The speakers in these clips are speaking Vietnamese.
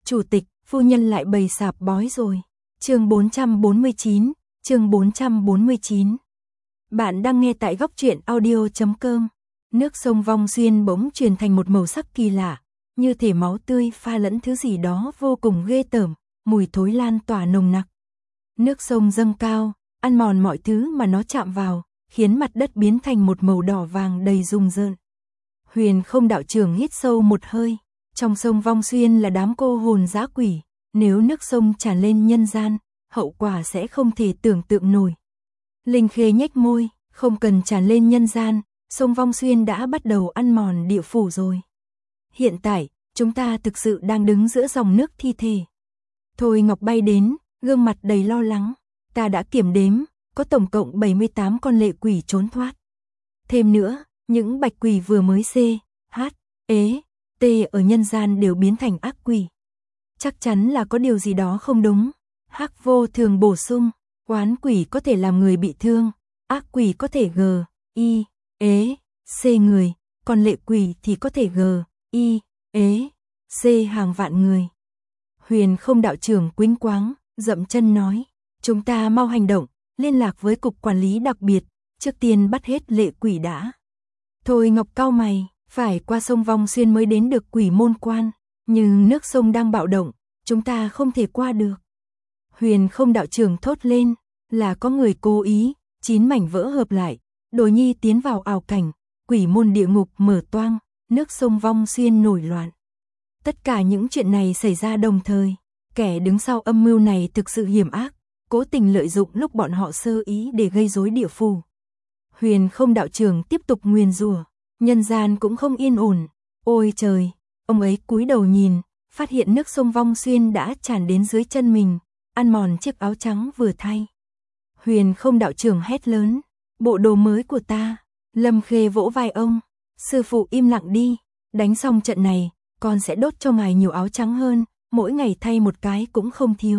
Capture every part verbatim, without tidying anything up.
Chủ tịch, phu nhân lại bày sạp bói rồi. Chương bốn trăm bốn mươi chín, chương bốn trăm bốn mươi chín. Bạn đang nghe tại góc truyện audio chấm com. Nước sông Vong Xuyên bỗng chuyển thành một màu sắc kỳ lạ, như thể máu tươi pha lẫn thứ gì đó vô cùng ghê tởm, mùi thối lan tỏa nồng nặc. Nước sông dâng cao, ăn mòn mọi thứ mà nó chạm vào, khiến mặt đất biến thành một màu đỏ vàng đầy rùng rợn. Huyền Không đạo trưởng hít sâu một hơi, trong sông Vong Xuyên là đám cô hồn dã quỷ, nếu nước sông tràn lên nhân gian, hậu quả sẽ không thể tưởng tượng nổi. Linh Khê nhếch môi, không cần tràn lên nhân gian, sông Vong Xuyên đã bắt đầu ăn mòn địa phủ rồi. Hiện tại, chúng ta thực sự đang đứng giữa dòng nước thi thể. Thôi Ngọc bay đến, gương mặt đầy lo lắng, ta đã kiểm đếm, có tổng cộng bảy mươi tám con lệ quỷ trốn thoát. Thêm nữa, những bạch quỷ vừa mới C, H, ế, T ở nhân gian đều biến thành ác quỷ. Chắc chắn là có điều gì đó không đúng. Hắc Vô Thường bổ sung, oán quỷ có thể làm người bị thương, ác quỷ có thể G, I, ế, C người, còn lệ quỷ thì có thể G, I, ế, C hàng vạn người. Huyền Không đạo trưởng quĩnh quáng, dậm chân nói, chúng ta mau hành động, liên lạc với cục quản lý đặc biệt, trước tiên bắt hết lệ quỷ đã. Thôi Ngọc cau mày, phải qua sông Vong Xuyên mới đến được quỷ môn quan, nhưng nước sông đang bạo động, chúng ta không thể qua được. Huyền Không đạo trưởng thốt lên, là có người cố ý, chín mảnh vỡ hợp lại, Đồ Nhi tiến vào ảo cảnh, quỷ môn địa ngục mở toang, nước sông Vong Xuyên nổi loạn. Tất cả những chuyện này xảy ra đồng thời, kẻ đứng sau âm mưu này thực sự hiểm ác, cố tình lợi dụng lúc bọn họ sơ ý để gây rối địa phủ. Huyền Không đạo trưởng tiếp tục nguyền rủa, nhân gian cũng không yên ổn. Ôi trời, ông ấy cúi đầu nhìn, phát hiện nước sông Vong Xuyên đã tràn đến dưới chân mình, ăn mòn chiếc áo trắng vừa thay. Huyền Không đạo trưởng hét lớn, bộ đồ mới của ta. Lâm Khê vỗ vai ông, sư phụ im lặng đi, đánh xong trận này, con sẽ đốt cho ngài nhiều áo trắng hơn, mỗi ngày thay một cái cũng không thiếu.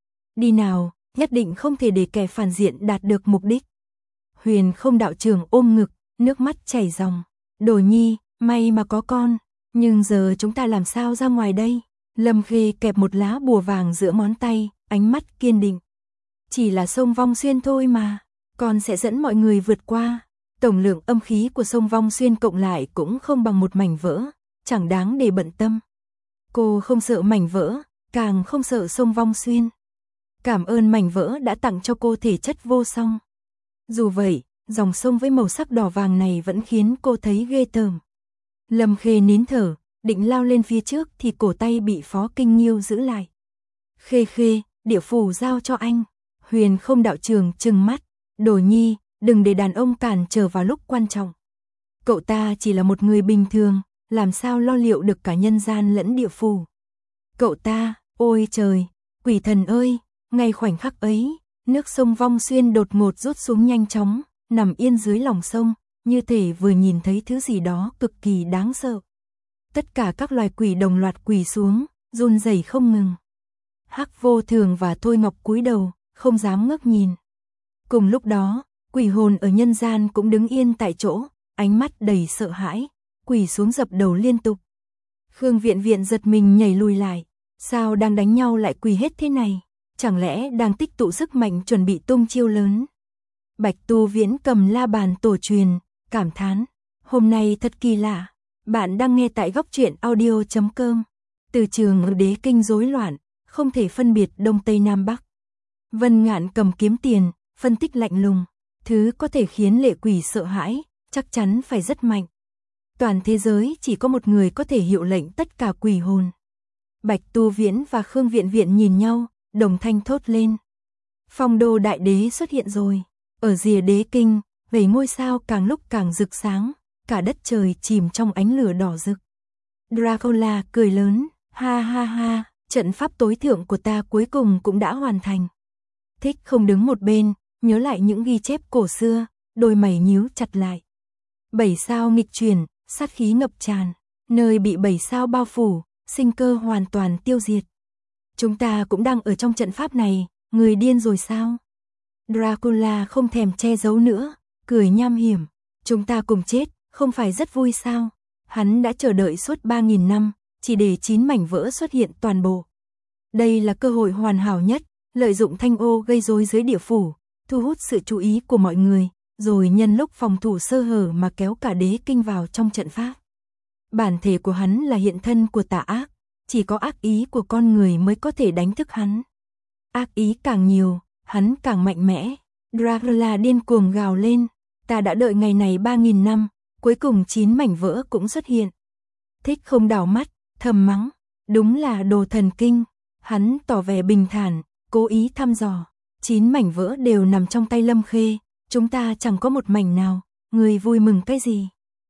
Đi nào, nhất định không thể để kẻ phản diện đạt được mục đích. Huyền Không đạo trưởng ôm ngực, nước mắt chảy ròng. Đồ Nhi, may mà có con, nhưng giờ chúng ta làm sao ra ngoài đây? Lâm Khê kẹp một lá bùa vàng giữa ngón tay, ánh mắt kiên định. Chỉ là sông Vong Xuyên thôi mà, con sẽ dẫn mọi người vượt qua. Tổng lượng âm khí của sông Vong Xuyên cộng lại cũng không bằng một mảnh vỡ, chẳng đáng để bận tâm. Cô không sợ mảnh vỡ, càng không sợ sông Vong Xuyên. Cảm ơn mảnh vỡ đã tặng cho cô thể chất vô song. Dù vậy, dòng sông với màu sắc đỏ vàng này vẫn khiến cô thấy ghê tởm. Lâm Khê nín thở, định lao lên phía trước thì cổ tay bị Phó Kinh Nghiêu giữ lại. Khê Khê, địa phủ giao cho anh. Huyền Không đạo trưởng trừng mắt, Đồ Nhi, đừng để đàn ông cản trở vào lúc quan trọng. Cậu ta chỉ là một người bình thường, làm sao lo liệu được cả nhân gian lẫn địa phủ. Cậu ta, ôi trời, quỷ thần ơi, ngay khoảnh khắc ấy, nước sông Vong Xuyên đột ngột rút xuống nhanh chóng, nằm yên dưới lòng sông, như thể vừa nhìn thấy thứ gì đó cực kỳ đáng sợ. Tất cả các loài quỷ đồng loạt quỳ xuống, run rẩy không ngừng. Hắc Vô Thường và Thôi Ngọc cúi đầu, không dám ngước nhìn. Cùng lúc đó, quỷ hồn ở nhân gian cũng đứng yên tại chỗ, ánh mắt đầy sợ hãi, quỳ xuống dập đầu liên tục. Khương Viện Viện giật mình nhảy lùi lại, sao đang đánh nhau lại quỳ hết thế này? Chẳng lẽ đang tích tụ sức mạnh chuẩn bị tung chiêu lớn? Bạch Tu Viễn cầm la bàn tổ truyền, cảm thán, hôm nay thật kỳ lạ. Bạn đang nghe tại góc truyện audio chấm com. Từ trường đế kinh rối loạn, không thể phân biệt đông tây nam bắc. Vân Ngạn cầm kiếm tiền, phân tích lạnh lùng, thứ có thể khiến lệ quỷ sợ hãi, chắc chắn phải rất mạnh. Toàn thế giới chỉ có một người có thể hiệu lệnh tất cả quỷ hồn. Bạch Tu Viễn và Khương Viện Viện nhìn nhau, đồng thanh thốt lên. Phong Đô Đại Đế xuất hiện rồi. Ở rìa đế kinh, vẩy ngôi sao càng lúc càng rực sáng, cả đất trời chìm trong ánh lửa đỏ rực. Dracula cười lớn, ha ha ha, trận pháp tối thượng của ta cuối cùng cũng đã hoàn thành. Thích không đứng một bên, nhớ lại những ghi chép cổ xưa, đôi mày nhíu chặt lại. Bảy sao nghịch chuyển, sát khí ngập tràn, nơi bị bảy sao bao phủ, sinh cơ hoàn toàn tiêu diệt. Chúng ta cũng đang ở trong trận pháp này, người điên rồi sao? Dracula không thèm che giấu nữa, cười nham hiểm. Chúng ta cùng chết, không phải rất vui sao? Hắn đã chờ đợi suốt ba nghìn năm, chỉ để chín mảnh vỡ xuất hiện toàn bộ, Đây là cơ hội hoàn hảo nhất, lợi dụng thanh ô gây rối dưới địa phủ, thu hút sự chú ý của mọi người, rồi nhân lúc phòng thủ sơ hở mà kéo cả đế kinh vào trong trận pháp. Bản thể của hắn là hiện thân của tà ác, chỉ có ác ý của con người mới có thể đánh thức hắn. Ác ý càng nhiều, hắn càng mạnh mẽ. Dracula điên cuồng gào lên, ta đã đợi ngày này ba nghìn năm, cuối cùng chín mảnh vỡ cũng xuất hiện. Thích không đảo mắt, thầm mắng, đúng là đồ thần kinh. Hắn tỏ vẻ bình thản, cố ý thăm dò, chín mảnh vỡ đều nằm trong tay Lâm Khê, chúng ta chẳng có một mảnh nào, người vui mừng cái gì?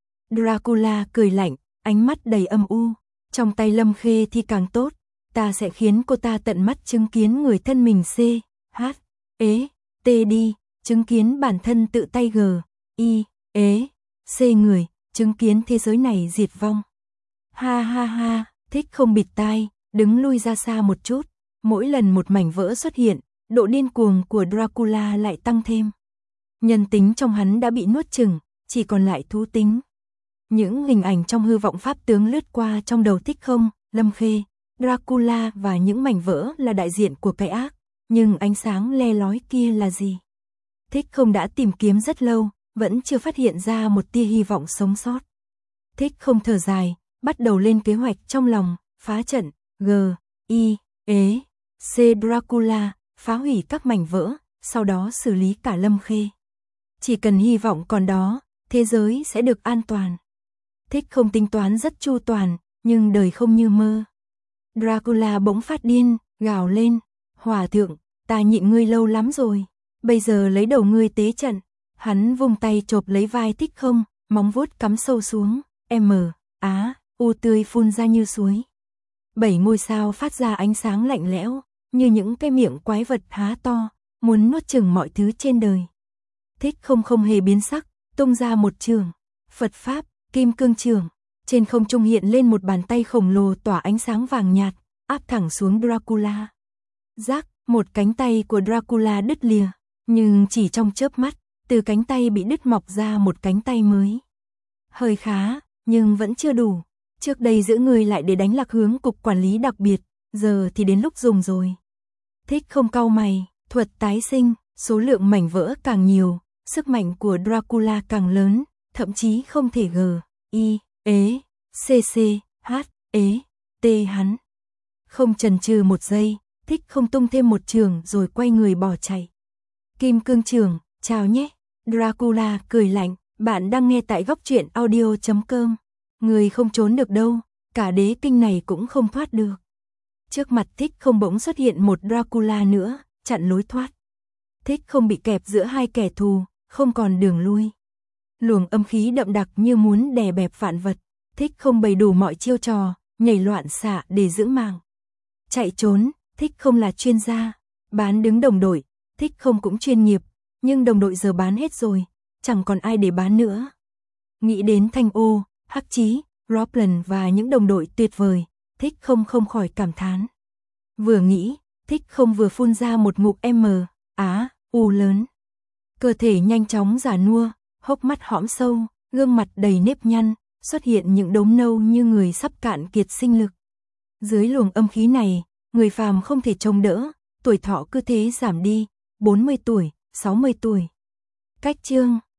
Dracula cười lạnh, ánh mắt đầy âm u, trong tay Lâm Khê thì càng tốt, ta sẽ khiến cô ta tận mắt chứng kiến người thân mình C, H, ế, T đi, chứng kiến bản thân tự tay G, I, ế, C người, chứng kiến thế giới này diệt vong. Ha ha ha, Thích không bịt tai, đứng lui ra xa một chút, mỗi lần một mảnh vỡ xuất hiện, độ điên cuồng của Dracula lại tăng thêm. Nhân tính trong hắn đã bị nuốt chửng, chỉ còn lại thú tính. Những hình ảnh trong hư vọng pháp tướng lướt qua trong đầu Thích không, Lâm Khê, Dracula và những mảnh vỡ là đại diện của cái ác, nhưng ánh sáng le lói kia là gì? Thích không đã tìm kiếm rất lâu, vẫn chưa phát hiện ra một tia hy vọng sống sót. Thích không thở dài, bắt đầu lên kế hoạch trong lòng, phá trận, G, I, ế, C Dracula, phá hủy các mảnh vỡ, sau đó xử lý cả Lâm Khê. Chỉ cần hy vọng còn đó, thế giới sẽ được an toàn. Thích không tính toán rất chu toàn, nhưng đời không như mơ. Dracula bỗng phát điên, gào lên, hòa thượng, ta nhịn ngươi lâu lắm rồi, bây giờ lấy đầu ngươi tế trận. Hắn vung tay chộp lấy vai Thích không, móng vuốt cắm sâu xuống, M, Á, U tươi phun ra như suối. Bảy ngôi sao phát ra ánh sáng lạnh lẽo, như những cái miệng quái vật há to, muốn nuốt chửng mọi thứ trên đời. Thích không không hề biến sắc, tung ra một trường, Phật Pháp, Kim Cương Trường. Trên không trung hiện lên một bàn tay khổng lồ tỏa ánh sáng vàng nhạt, áp thẳng xuống Dracula. Rắc, một cánh tay của Dracula đứt lìa, nhưng chỉ trong chớp mắt, từ cánh tay bị đứt mọc ra một cánh tay mới. Hơi khá, nhưng vẫn chưa đủ. Trước đây giữ người lại để đánh lạc hướng cục quản lý đặc biệt, giờ thì đến lúc dùng rồi. Thích không cau mày, thuật tái sinh, số lượng mảnh vỡ càng nhiều, sức mạnh của Dracula càng lớn, thậm chí không thể G, I, ế, C C, H, ế, T hắn. Không chần chừ một giây, Thích không tung thêm một trường rồi quay người bỏ chạy. Kim Cương Trường, chào nhé. Dracula cười lạnh, bạn đang nghe tại góc truyện audio chấm com. Người không trốn được đâu, cả đế kinh này cũng không thoát được. Trước mặt Thích không bỗng xuất hiện một Dracula nữa, chặn lối thoát. Thích không bị kẹp giữa hai kẻ thù, không còn đường lui. Luồng âm khí đậm đặc như muốn đè bẹp vạn vật. Thích không bày đủ mọi chiêu trò, nhảy loạn xạ để giữ mạng. Chạy trốn, Thích không là chuyên gia. Bán đứng đồng đội, Thích không cũng chuyên nghiệp. Nhưng đồng đội giờ bán hết rồi, chẳng còn ai để bán nữa. Nghĩ đến Thanh Ô, Hắc Chí, Roblan và những đồng đội tuyệt vời, Thích không không khỏi cảm thán. Vừa nghĩ, Thích không vừa phun ra một ngụm M, Á, U lớn. Cơ thể nhanh chóng già nua, hốc mắt hõm sâu, gương mặt đầy nếp nhăn, xuất hiện những đốm nâu như người sắp cạn kiệt sinh lực. Dưới luồng âm khí này, người phàm không thể chống đỡ, tuổi thọ cứ thế giảm đi, bốn mươi tuổi, sáu mươi tuổi. Cách chương